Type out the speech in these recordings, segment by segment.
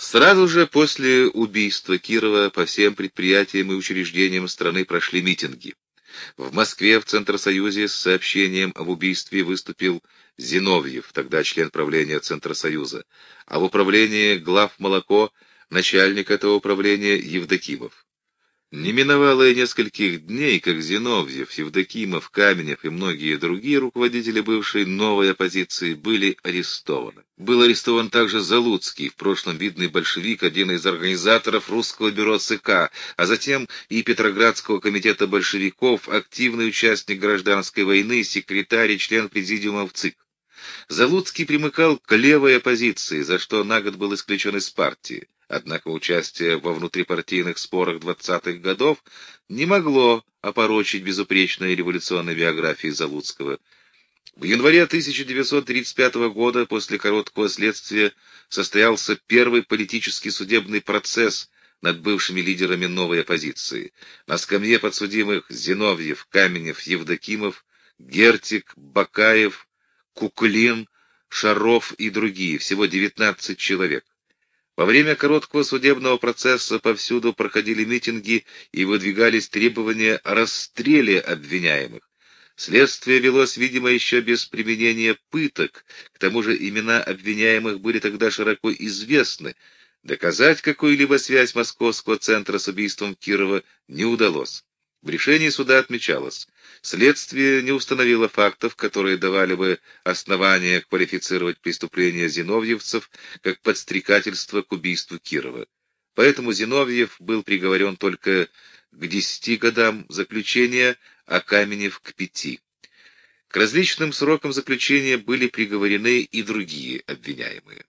Сразу же после убийства Кирова по всем предприятиям и учреждениям страны прошли митинги. В Москве в Центросоюзе с сообщением об убийстве выступил Зиновьев, тогда член правления Центросоюза, а в управлении главмолоко начальник этого управления Евдокимов. Не миновало и нескольких дней, как Зиновьев, Евдокимов, Каменев и многие другие руководители бывшей новой оппозиции были арестованы. Был арестован также Залуцкий, в прошлом видный большевик, один из организаторов русского бюро ЦК, а затем и Петроградского комитета большевиков, активный участник гражданской войны, секретарь и член президиума ВЦИК. Залуцкий примыкал к левой оппозиции, за что на год был исключен из партии. Однако участие во внутрипартийных спорах 20-х годов не могло опорочить безупречной революционной биографии Залуцкого. В январе 1935 года после короткого следствия состоялся первый политический судебный процесс над бывшими лидерами новой оппозиции. На скамье подсудимых Зиновьев, Каменев, Евдокимов, Гертик, Бакаев, Куклин, Шаров и другие, всего 19 человек. Во время короткого судебного процесса повсюду проходили митинги и выдвигались требования о расстреле обвиняемых. Следствие велось, видимо, еще без применения пыток, к тому же имена обвиняемых были тогда широко известны. Доказать какую-либо связь московского центра с убийством Кирова не удалось. В решении суда отмечалось: следствие не установило фактов, которые давали бы основания квалифицировать преступления зиновьевцев как подстрекательство к убийству Кирова. Поэтому Зиновьев был приговорен только к 10 годам заключения, а Каменев к 5. К различным срокам заключения были приговорены и другие обвиняемые.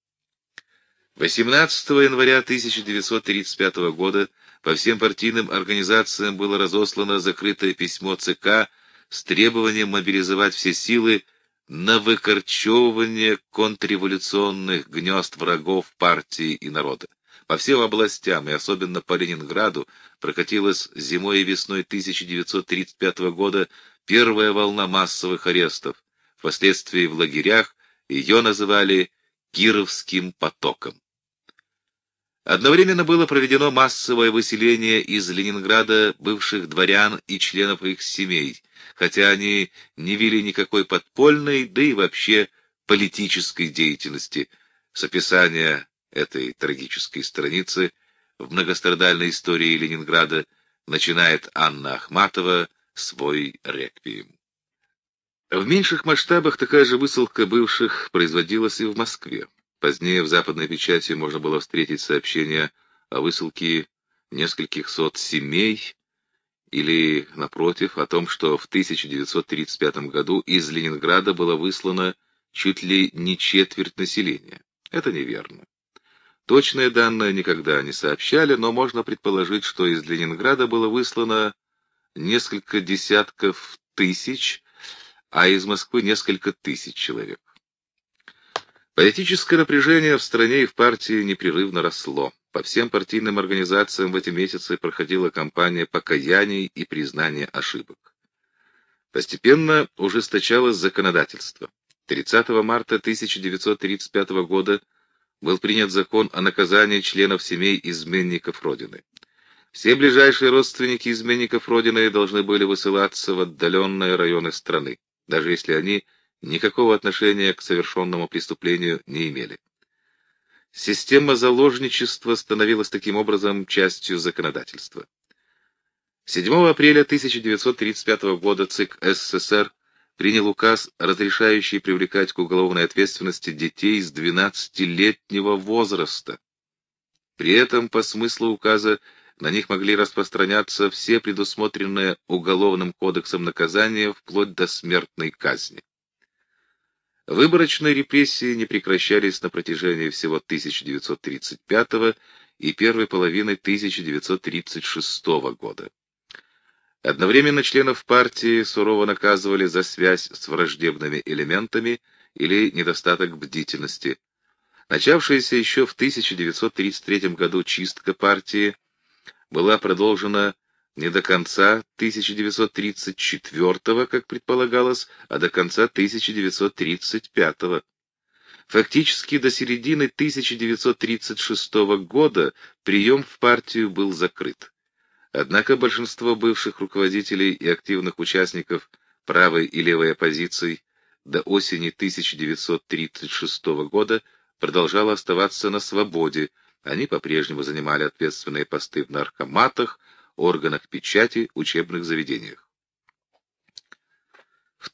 18 января 1935 года по всем партийным организациям было разослано закрытое письмо ЦК с требованием мобилизовать все силы на выкорчевывание контрреволюционных гнезд врагов партии и народа. По всем областям, и особенно по Ленинграду, прокатилась зимой и весной 1935 года первая волна массовых арестов. Впоследствии в лагерях ее называли «Кировским потоком». Одновременно было проведено массовое выселение из Ленинграда бывших дворян и членов их семей, хотя они не вели никакой подпольной, да и вообще политической деятельности. С описания этой трагической страницы в многострадальной истории Ленинграда начинает Анна Ахматова свой реквием. В меньших масштабах такая же высылка бывших производилась и в Москве. Позднее в западной печати можно было встретить сообщения о высылке нескольких сот семей или, напротив, о том, что в 1935 году из Ленинграда было выслано чуть ли не четверть населения. Это неверно. Точные данные никогда не сообщали, но можно предположить, что из Ленинграда было выслано несколько десятков тысяч, а из Москвы несколько тысяч человек. Политическое напряжение в стране и в партии непрерывно росло. По всем партийным организациям в эти месяцы проходила кампания покаяний и признания ошибок. Постепенно ужесточалось законодательство. 30 марта 1935 года был принят закон о наказании членов семей изменников Родины. Все ближайшие родственники изменников Родины должны были высылаться в отдаленные районы страны, даже если они никакого отношения к совершенному преступлению не имели. Система заложничества становилась таким образом частью законодательства. 7 апреля 1935 года ЦИК СССР принял указ, разрешающий привлекать к уголовной ответственности детей с 12-летнего возраста. При этом, по смыслу указа, на них могли распространяться все предусмотренные Уголовным кодексом наказания вплоть до смертной казни. Выборочные репрессии не прекращались на протяжении всего 1935 и первой половины 1936 года. Одновременно членов партии сурово наказывали за связь с враждебными элементами или недостаток бдительности. Начавшаяся еще в 1933 году чистка партии была продолжена не до конца 1934, как предполагалось, а до конца 1935. Фактически до середины 1936 года прием в партию был закрыт. Однако большинство бывших руководителей и активных участников правой и левой оппозиций до осени 1936 года продолжало оставаться на свободе. Они по-прежнему занимали ответственные посты в наркоматах, органах печати, учебных заведениях. В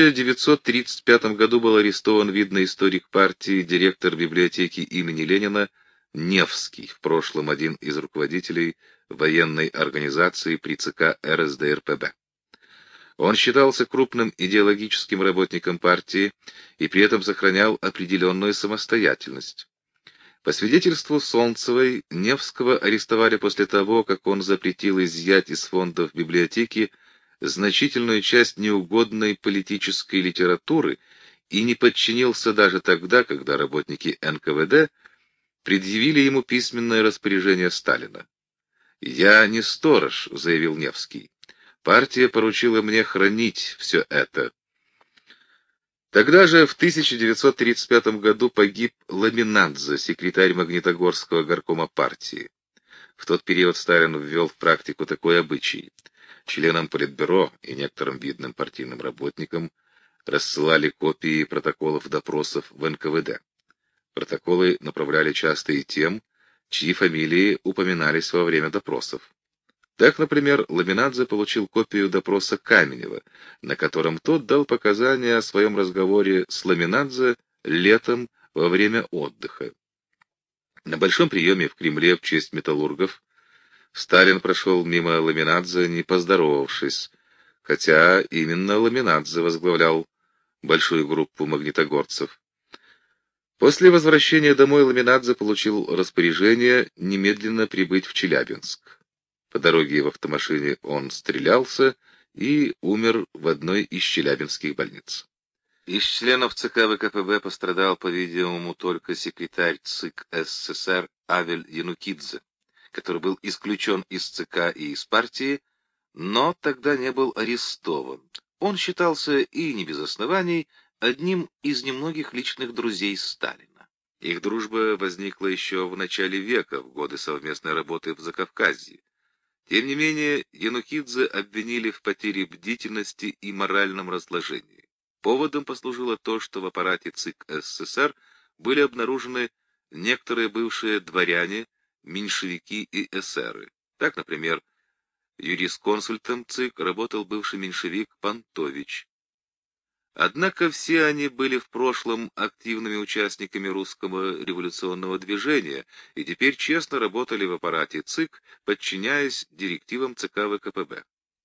1935 году был арестован видный историк партии, директор библиотеки имени Ленина Невский, в прошлом один из руководителей военной организации при ЦК РСДРПб. Он считался крупным идеологическим работником партии и при этом сохранял определенную самостоятельность. По свидетельству Солнцевой, Невского арестовали после того, как он запретил изъять из фондов библиотеки значительную часть неугодной политической литературы и не подчинился даже тогда, когда работники НКВД предъявили ему письменное распоряжение Сталина. «Я не сторож», — заявил Невский. «Партия поручила мне хранить все это». Тогда же, в 1935 году, погиб Ламинадзе, секретарь Магнитогорского горкома партии. В тот период Сталин ввел в практику такой обычай. Членам Политбюро и некоторым видным партийным работникам рассылали копии протоколов допросов в НКВД. Протоколы направляли часто и тем, чьи фамилии упоминались во время допросов. Так, например, Ламинадзе получил копию допроса Каменева, на котором тот дал показания о своем разговоре с Ламинадзе летом во время отдыха. На большом приеме в Кремле в честь металлургов Сталин прошел мимо Ламинадзе, не поздоровавшись, хотя именно Ламинадзе возглавлял большую группу магнитогорцев. После возвращения домой Ламинадзе получил распоряжение немедленно прибыть в Челябинск. По дороге в автомашине он стрелялся и умер в одной из челябинских больниц. Из членов ЦК ВКПБ пострадал, по-видимому, только секретарь ЦИК СССР Авель Янукидзе, который был исключен из ЦК и из партии, но тогда не был арестован. Он считался, и не без оснований, одним из немногих личных друзей Сталина. Их дружба возникла еще в начале века, в годы совместной работы в Закавказье. Тем не менее, Янукидзе обвинили в потере бдительности и моральном разложении. Поводом послужило то, что в аппарате ЦИК СССР были обнаружены некоторые бывшие дворяне, меньшевики и эсеры. Так, например, юрисконсультом ЦИК работал бывший меньшевик Пантович. Однако все они были в прошлом активными участниками русского революционного движения и теперь честно работали в аппарате ЦИК, подчиняясь директивам ЦК ВКПБ.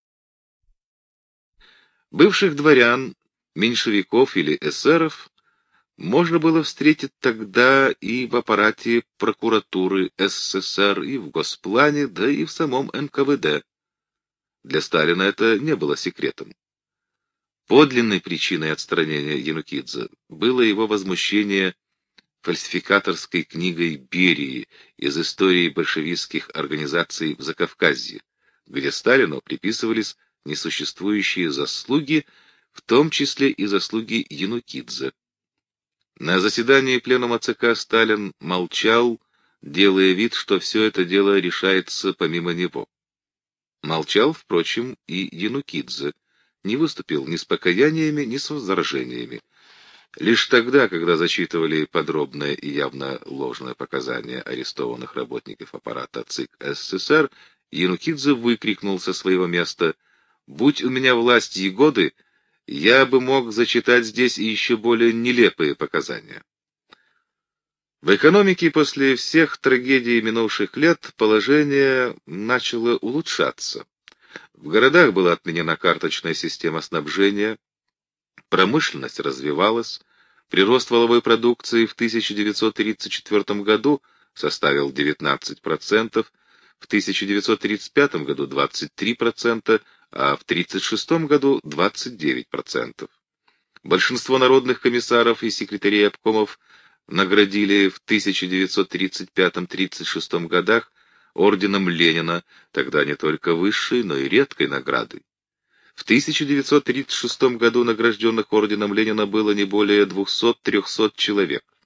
Бывших дворян, меньшевиков или эсеров можно было встретить тогда и в аппарате прокуратуры СССР, и в Госплане, да и в самом НКВД. Для Сталина это не было секретом. Подлинной причиной отстранения Янукидзе было его возмущение фальсификаторской книгой Берии из истории большевистских организаций в Закавказье, где Сталину приписывались несуществующие заслуги, в том числе и заслуги Янукидзе. На заседании пленума ЦК Сталин молчал, делая вид, что все это дело решается помимо него. Молчал, впрочем, и Янукидзе, не выступил ни с покаяниями, ни с возражениями. Лишь тогда, когда зачитывали подробное и явно ложное показания арестованных работников аппарата ЦИК СССР, Янукидзе выкрикнул со своего места: «Будь у меня власть Егоды, я бы мог зачитать здесь и еще более нелепые показания». В экономике после всех трагедий минувших лет положение начало улучшаться. В городах была отменена карточная система снабжения, промышленность развивалась, прирост валовой продукции в 1934 году составил 19%, в 1935 году 23%, а в 1936 году 29%. Большинство народных комиссаров и секретарей обкомов наградили в 1935-1936 годах орденом Ленина, тогда не только высшей, но и редкой наградой. В 1936 году награжденных орденом Ленина было не более 200-300 человек.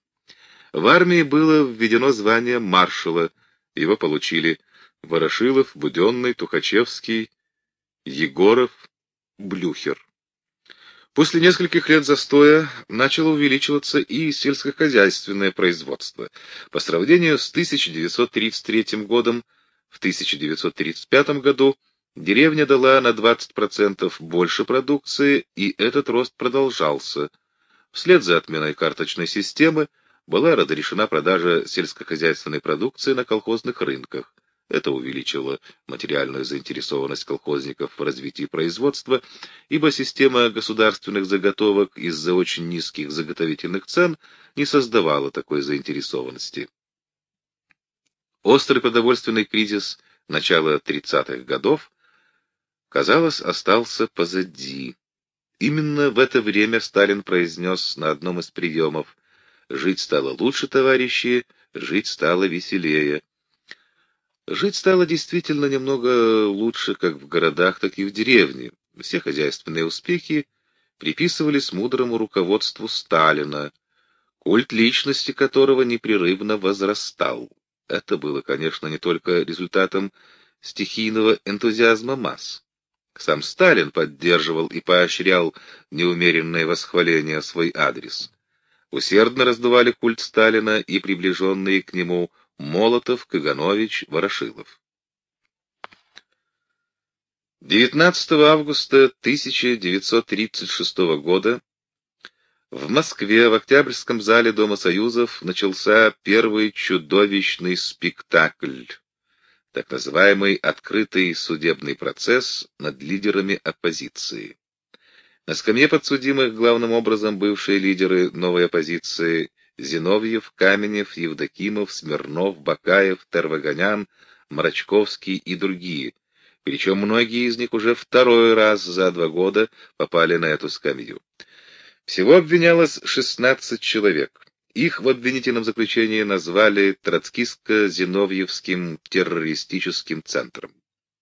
В армии было введено звание маршала, его получили Ворошилов, Буденный, Тухачевский, Егоров, Блюхер. После нескольких лет застоя начало увеличиваться и сельскохозяйственное производство. По сравнению с 1933 годом, в 1935 году деревня дала на 20% больше продукции, и этот рост продолжался. Вслед за отменой карточной системы была разрешена продажа сельскохозяйственной продукции на колхозных рынках. Это увеличило материальную заинтересованность колхозников в развитии производства, ибо система государственных заготовок из-за очень низких заготовительных цен не создавала такой заинтересованности. Острый продовольственный кризис начала 30-х годов, казалось, остался позади. Именно в это время Сталин произнес на одном из приемов: «Жить стало лучше, товарищи, жить стало веселее». Жить стало действительно немного лучше как в городах, так и в деревне. Все хозяйственные успехи приписывались мудрому руководству Сталина, культ личности которого непрерывно возрастал. Это было, конечно, не только результатом стихийного энтузиазма масс. Сам Сталин поддерживал и поощрял неумеренное восхваление в свой адрес. Усердно раздували культ Сталина и приближенные к нему Молотов, Каганович, Ворошилов. 19 августа 1936 года в Москве в Октябрьском зале Дома Союзов начался первый чудовищный спектакль, так называемый открытый судебный процесс над лидерами оппозиции. На скамье подсудимых главным образом бывшие лидеры новой оппозиции Зиновьев, Каменев, Евдокимов, Смирнов, Бакаев, Тервагонян, Мрачковский и другие, причем многие из них уже второй раз за 2 года попали на эту скамью. Всего обвинялось 16 человек. Их в обвинительном заключении назвали Троцкистско-Зиновьевским террористическим центром.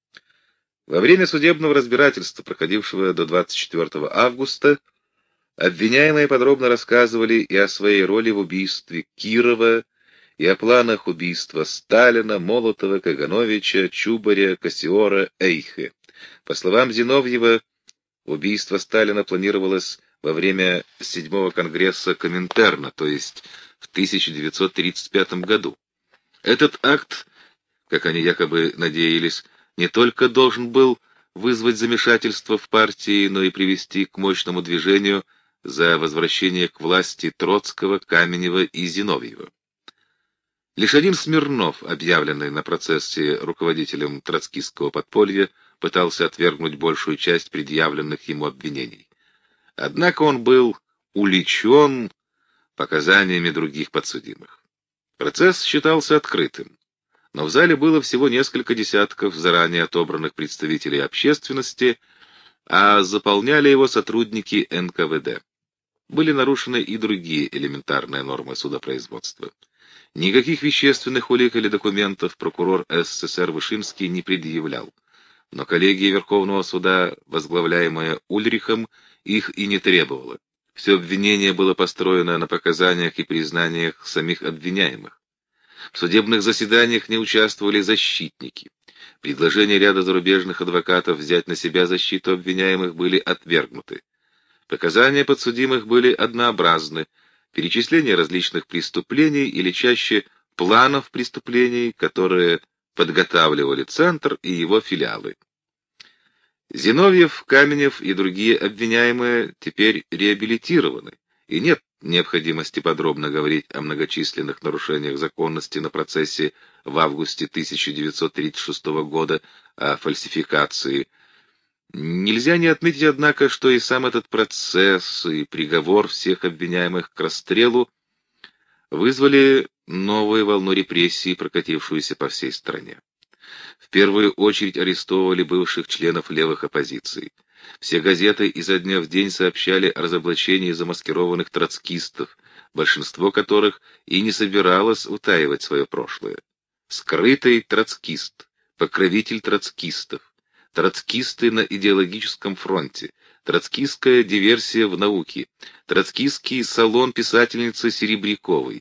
Во время судебного разбирательства, проходившего до 24 августа, обвиняемые подробно рассказывали и о своей роли в убийстве Кирова, и о планах убийства Сталина, Молотова, Кагановича, Чубаря, Кассиора, Эйхе. По словам Зиновьева, убийство Сталина планировалось во время 7-го конгресса Коминтерна, то есть в 1935 году. Этот акт, как они якобы надеялись, не только должен был вызвать замешательство в партии, но и привести к мощному движению за возвращение к власти Троцкого, Каменева и Зиновьева. Лишь один Смирнов, объявленный на процессе руководителем троцкистского подполья, пытался отвергнуть большую часть предъявленных ему обвинений. Однако он был уличен показаниями других подсудимых. Процесс считался открытым, но в зале было всего несколько десятков заранее отобранных представителей общественности, а заполняли его сотрудники НКВД. Были нарушены и другие элементарные нормы судопроизводства. Никаких вещественных улик или документов прокурор СССР Вышинский не предъявлял, но коллегия Верховного суда, возглавляемая Ульрихом, их и не требовала. Все обвинение было построено на показаниях и признаниях самих обвиняемых. В судебных заседаниях не участвовали защитники. Предложения ряда зарубежных адвокатов взять на себя защиту обвиняемых были отвергнуты. Показания подсудимых были однообразны. Перечисление различных преступлений или чаще планов преступлений, которые подготавливали Центр и его филиалы. Зиновьев, Каменев и другие обвиняемые теперь реабилитированы, и нет необходимости подробно говорить о многочисленных нарушениях законности на процессе в августе 1936 года, о фальсификации. Нельзя не отметить, однако, что и сам этот процесс, и приговор всех обвиняемых к расстрелу вызвали новую волну репрессий, прокатившуюся по всей стране. В первую очередь арестовывали бывших членов левых оппозиций. Все газеты изо дня в день сообщали о разоблачении замаскированных троцкистов, большинство которых и не собиралось утаивать свое прошлое. Скрытый троцкист, покровитель троцкистов, троцкисты на идеологическом фронте, троцкистская диверсия в науке, троцкистский салон писательницы Серебряковой,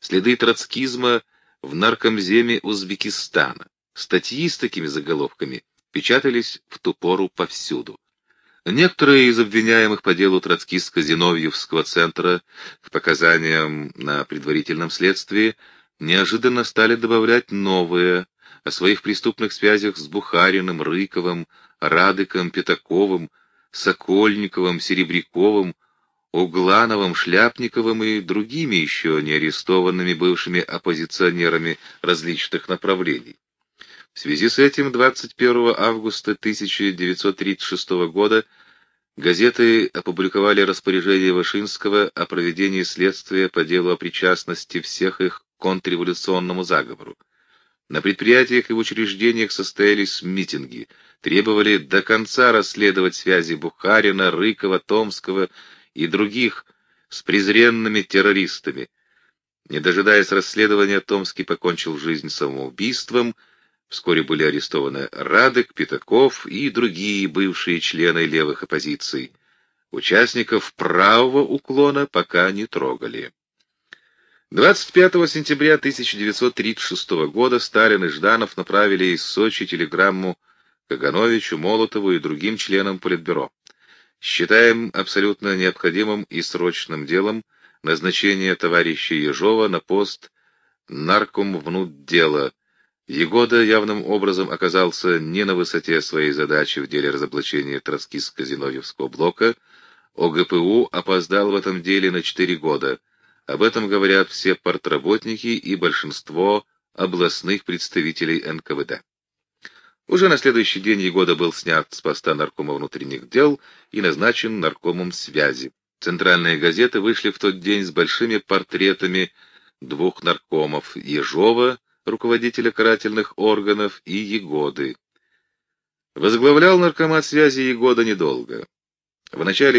следы троцкизма в наркомземе Узбекистана. Статьи с такими заголовками печатались в ту пору повсюду. Некоторые из обвиняемых по делу троцкистско-зиновьевского центра к показаниям на предварительном следствии неожиданно стали добавлять новые о своих преступных связях с Бухариным, Рыковым, Радыком, Пятаковым, Сокольниковым, Серебряковым, Углановым, Шляпниковым и другими еще не арестованными бывшими оппозиционерами различных направлений. В связи с этим 21 августа 1936 года газеты опубликовали распоряжение Вышинского о проведении следствия по делу о причастности всех их к контрреволюционному заговору. На предприятиях и в учреждениях состоялись митинги, требовали до конца расследовать связи Бухарина, Рыкова, Томского и других с презренными террористами. Не дожидаясь расследования, Томский покончил жизнь самоубийством. Вскоре были арестованы Радык, Пятаков и другие бывшие члены левых оппозиций. Участников правого уклона пока не трогали. 25 сентября 1936 года Сталин и Жданов направили из Сочи телеграмму Кагановичу, Молотову и другим членам Политбюро. Считаем абсолютно необходимым и срочным делом назначение товарища Ежова на пост наркомвнутдела. Егода явным образом оказался не на высоте своей задачи в деле разоблачения троцкистско-зиновьевского блока. ОГПУ опоздал в этом деле на 4 года. Об этом говорят все партработники и большинство областных представителей НКВД. Уже на следующий день Егода был снят с поста наркома внутренних дел и назначен наркомом связи. Центральные газеты вышли в тот день с большими портретами двух наркомов: Ежова, руководителя карательных органов, и Егоды. Возглавлял наркомат связи Егода недолго. В начале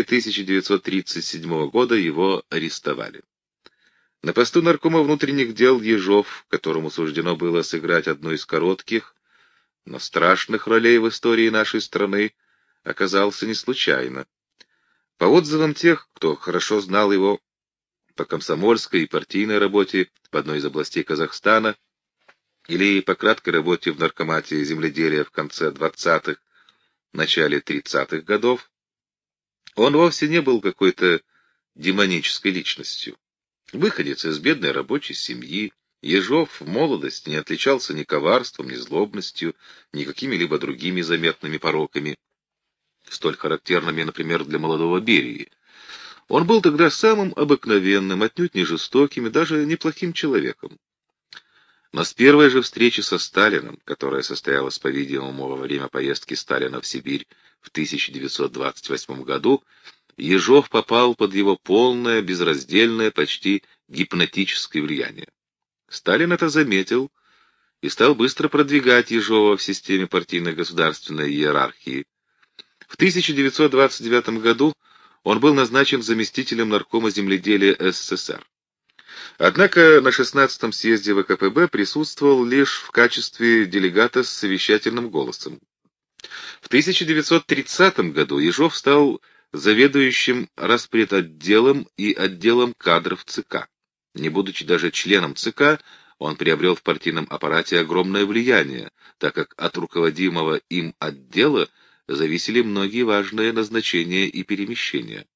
1937 года его арестовали. На посту наркома внутренних дел Ежов, которому суждено было сыграть одну из коротких, но страшных ролей в истории нашей страны, оказался не случайно. По отзывам тех, кто хорошо знал его по комсомольской и партийной работе в одной из областей Казахстана или по краткой работе в наркомате земледелия в конце 20-х, начале 30-х годов, он вовсе не был какой-то демонической личностью. Выходец из бедной рабочей семьи, Ежов в молодости не отличался ни коварством, ни злобностью, ни какими-либо другими заметными пороками, столь характерными, например, для молодого Берии. Он был тогда самым обыкновенным, отнюдь не жестоким и даже неплохим человеком. Но с первой же встречи со Сталиным, которая состоялась, по-видимому, во время поездки Сталина в Сибирь в 1928 году, Ежов попал под его полное, безраздельное, почти гипнотическое влияние. Сталин это заметил и стал быстро продвигать Ежова в системе партийно-государственной иерархии. В 1929 году он был назначен заместителем наркома земледелия СССР. Однако на 16-м съезде ВКПБ присутствовал лишь в качестве делегата с совещательным голосом. В 1930 году Ежов стал заведующим распредотделом и отделом кадров ЦК. Не будучи даже членом ЦК, он приобрел в партийном аппарате огромное влияние, так как от руководимого им отдела зависели многие важные назначения и перемещения.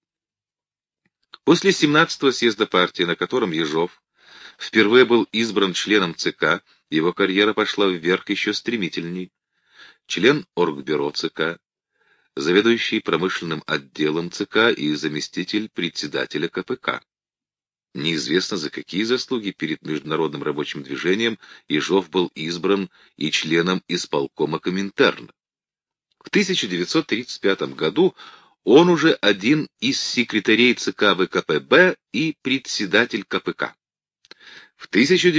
После 17-го съезда партии, на котором Ежов впервые был избран членом ЦК, его карьера пошла вверх еще стремительней. Член Оргбюро ЦК, заведующий промышленным отделом ЦК и заместитель председателя КПК. Неизвестно, за какие заслуги перед международным рабочим движением Ежов был избран и членом исполкома Коминтерна. В 1935 году он уже один из секретарей ЦК ВКПБ и председатель КПК. В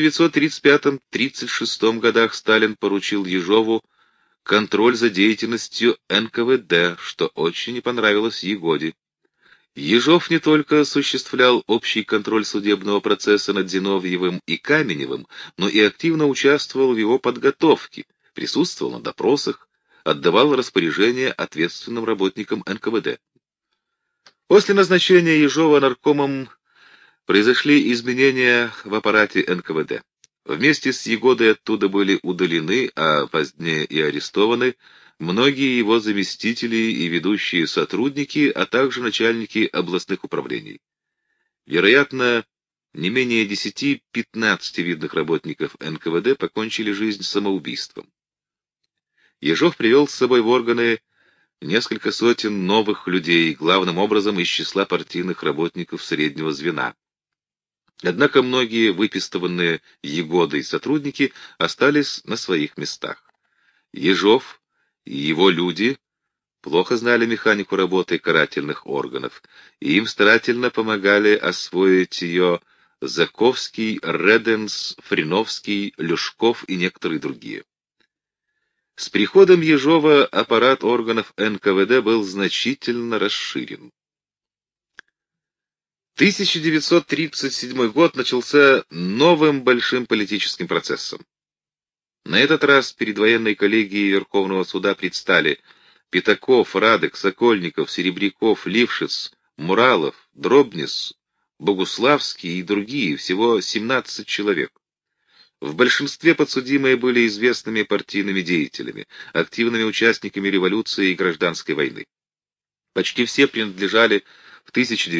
1935-36 годах Сталин поручил Ежову контроль за деятельностью НКВД, что очень не понравилось Егоде. Ежов не только осуществлял общий контроль судебного процесса над Зиновьевым и Каменевым, но и активно участвовал в его подготовке, присутствовал на допросах, отдавал распоряжения ответственным работникам НКВД. После назначения Ежова наркомом Произошли изменения в аппарате НКВД. Вместе с Егодой оттуда были удалены, а позднее и арестованы многие его заместители и ведущие сотрудники, а также начальники областных управлений. Вероятно, не менее 10-15 видных работников НКВД покончили жизнь самоубийством. Ежов привел с собой в органы несколько сотен новых людей, главным образом из числа партийных работников среднего звена. Однако многие выпистыванные Егодой сотрудники остались на своих местах. Ежов и его люди плохо знали механику работы карательных органов, и им старательно помогали освоить ее Заковский, Реденс, Фриновский, Люшков и некоторые другие. С приходом Ежова аппарат органов НКВД был значительно расширен. 1937 год начался новым большим политическим процессом. На этот раз перед военной коллегией Верховного суда предстали Пятаков, Радек, Сокольников, Серебряков, Лившиц, Муралов, Дробнис, Богуславский и другие, всего 17 человек. В большинстве подсудимые были известными партийными деятелями, активными участниками революции и гражданской войны. Почти все принадлежали в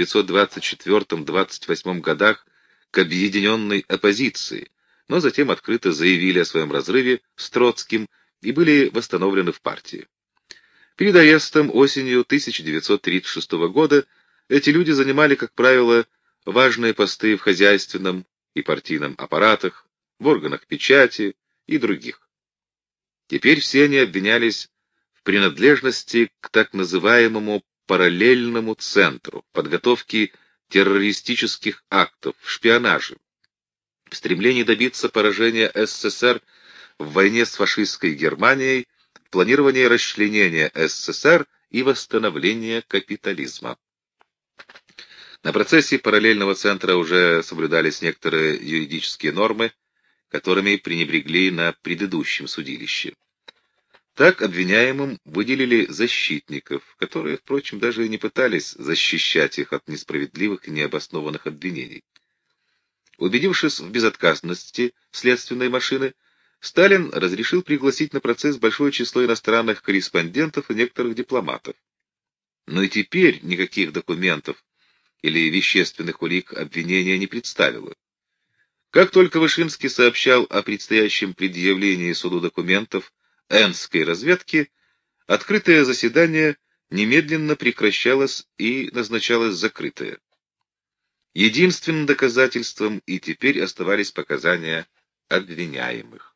1924-28 годах к объединенной оппозиции, но затем открыто заявили о своем разрыве с Троцким и были восстановлены в партии. Перед арестом осенью 1936 года эти люди занимали, как правило, важные посты в хозяйственном и партийном аппаратах, в органах печати и других. Теперь все они обвинялись в принадлежности к так называемому параллельному центру, подготовке террористических актов, в шпионаже, в стремлении добиться поражения СССР в войне с фашистской Германией, в планировании расчленения СССР и восстановления капитализма. На процессе параллельного центра уже соблюдались некоторые юридические нормы, которыми пренебрегли на предыдущем судилище. Так обвиняемым выделили защитников, которые, впрочем, даже и не пытались защищать их от несправедливых и необоснованных обвинений. Убедившись в безотказности следственной машины, Сталин разрешил пригласить на процесс большое число иностранных корреспондентов и некоторых дипломатов. Но и теперь никаких документов или вещественных улик обвинения не представило. Как только Вышинский сообщал о предстоящем предъявлении суду документов Энской разведки, открытое заседание немедленно прекращалось и назначалось закрытое. Единственным доказательством и теперь оставались показания обвиняемых.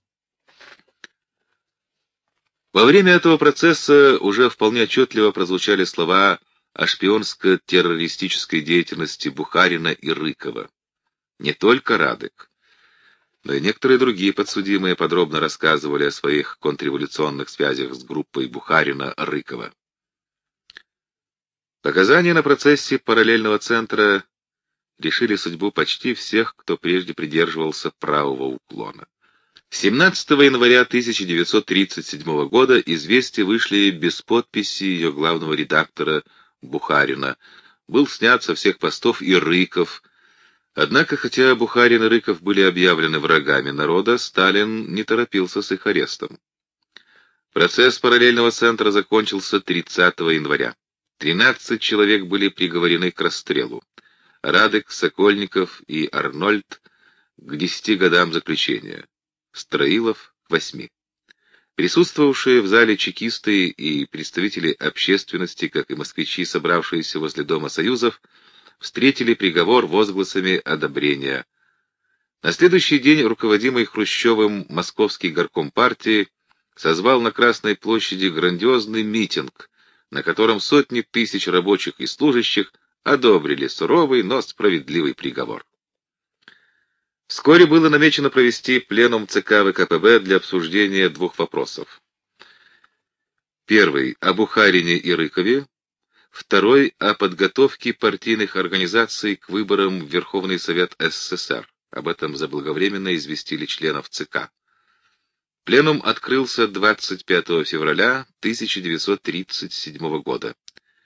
Во время этого процесса уже вполне отчетливо прозвучали слова о шпионско-террористической деятельности Бухарина и Рыкова. Не только Радек, но и некоторые другие подсудимые подробно рассказывали о своих контрреволюционных связях с группой Бухарина-Рыкова. Показания на процессе параллельного центра решили судьбу почти всех, кто прежде придерживался правого уклона. 17 января 1937 года «Известия» вышли без подписи ее главного редактора Бухарина. Был снят со всех постов и Рыков. Однако, хотя Бухарин и Рыков были объявлены врагами народа, Сталин не торопился с их арестом. Процесс параллельного центра закончился 30 января. 13 человек были приговорены к расстрелу. Радек, Сокольников и Арнольд к 10 годам заключения. Строилов — к 8. Присутствовавшие в зале чекисты и представители общественности, как и москвичи, собравшиеся возле Дома Союзов, встретили приговор возгласами одобрения. На следующий день руководимый Хрущевым Московский горком партии созвал на Красной площади грандиозный митинг, на котором сотни тысяч рабочих и служащих одобрили суровый, но справедливый приговор. Вскоре было намечено провести пленум ЦК ВКПБ для обсуждения двух вопросов. Первый — о Бухарине и Рыкове. Второй — о подготовке партийных организаций к выборам в Верховный Совет СССР. Об этом заблаговременно известили членов ЦК. Пленум открылся 25 февраля 1937 года.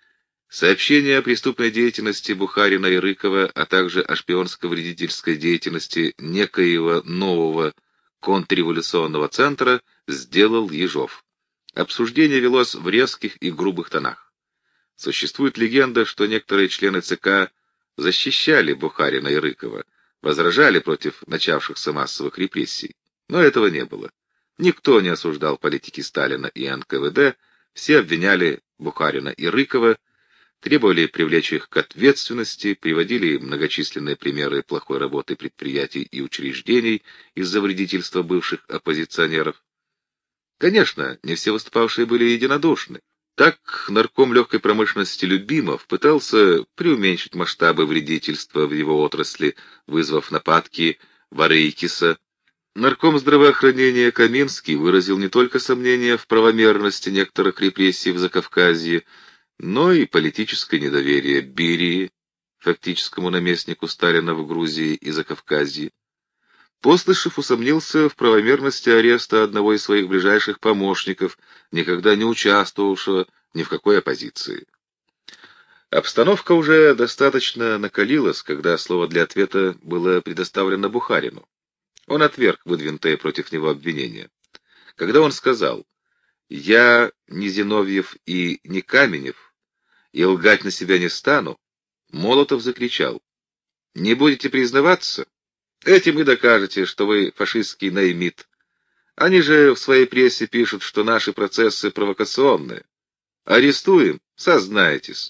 Сообщения о преступной деятельности Бухарина и Рыкова, а также о шпионско-вредительской деятельности некоего нового контрреволюционного центра сделал Ежов. Обсуждение велось в резких и грубых тонах. Существует легенда, что некоторые члены ЦК защищали Бухарина и Рыкова, возражали против начавшихся массовых репрессий. Но этого не было. Никто не осуждал политики Сталина и НКВД, все обвиняли Бухарина и Рыкова, требовали привлечь их к ответственности, приводили многочисленные примеры плохой работы предприятий и учреждений из-за вредительства бывших оппозиционеров. Конечно, не все выступавшие были единодушны. Так нарком легкой промышленности Любимов пытался преуменьшить масштабы вредительства в его отрасли, вызвав нападки Варейкиса. Нарком здравоохранения Каминский выразил не только сомнения в правомерности некоторых репрессий в Закавказье, но и политическое недоверие Берии, фактическому наместнику Сталина в Грузии и Закавказье. Послышев усомнился в правомерности ареста одного из своих ближайших помощников, никогда не участвовавшего ни в какой оппозиции. Обстановка уже достаточно накалилась, когда слово для ответа было предоставлено Бухарину. Он отверг выдвинутые против него обвинения. Когда он сказал: «Я не Зиновьев и не Каменев, и лгать на себя не стану», Молотов закричал: «Не будете признаваться? Этим и докажете, что вы фашистский наймит. Они же в своей прессе пишут, что наши процессы провокационные. Арестуем, сознаетесь».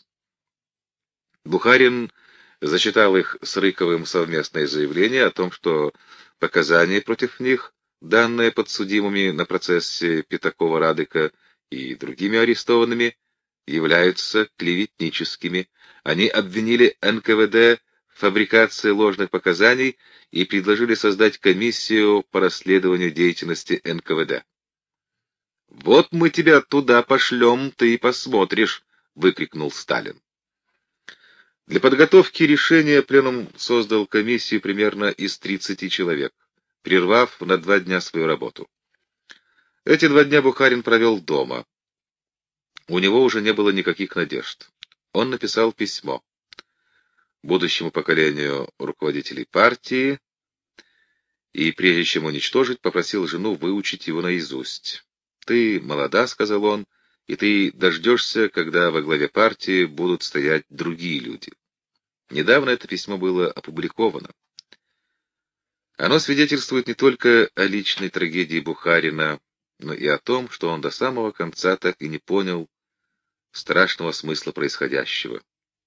Бухарин зачитал их с Рыковым совместное заявление о том, что показания против них, данные подсудимыми на процессе Пятакова-Радыка и другими арестованными, являются клеветническими. Они обвинили НКВД в фабрикации ложных показаний и предложили создать комиссию по расследованию деятельности НКВД. «Вот мы тебя туда пошлем, ты и посмотришь», — выкрикнул Сталин. Для подготовки решения пленум создал комиссию примерно из 30 человек, прервав на 2 дня свою работу. Эти 2 дня Бухарин провел дома. У него уже не было никаких надежд. Он написал письмо будущему поколению руководителей партии и, прежде чем уничтожить, попросил жену выучить его наизусть. «Ты молода», — сказал он, — «и ты дождешься, когда во главе партии будут стоять другие люди». Недавно это письмо было опубликовано. Оно свидетельствует не только о личной трагедии Бухарина, но и о том, что он до самого конца так и не понял страшного смысла происходящего.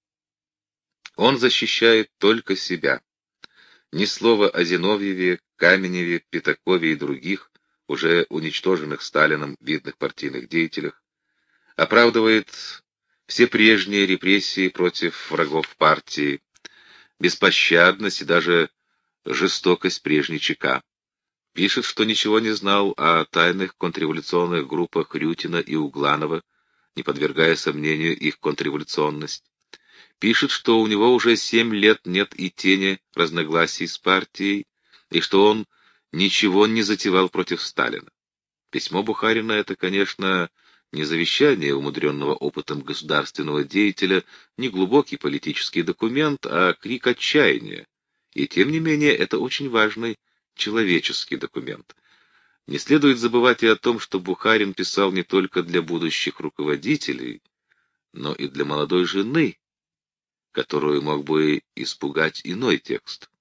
Он защищает только себя. Ни слова о Зиновьеве, Каменеве, Пятакове и других, уже уничтоженных Сталином видных партийных деятелях, оправдывает все прежние репрессии против врагов партии, беспощадность и даже жестокость прежней ЧК. Пишет, что ничего не знал о тайных контрреволюционных группах Рютина и Угланова, не подвергая сомнению их контрреволюционность. Пишет, что у него уже 7 лет нет и тени разногласий с партией, и что он ничего не затевал против Сталина. Письмо Бухарина — это, конечно, не завещание умудренного опытом государственного деятеля, не глубокий политический документ, а крик отчаяния. И тем не менее это очень важный человеческий документ. Не следует забывать и о том, что Бухарин писал не только для будущих руководителей, но и для молодой жены, которую мог бы испугать иной текст.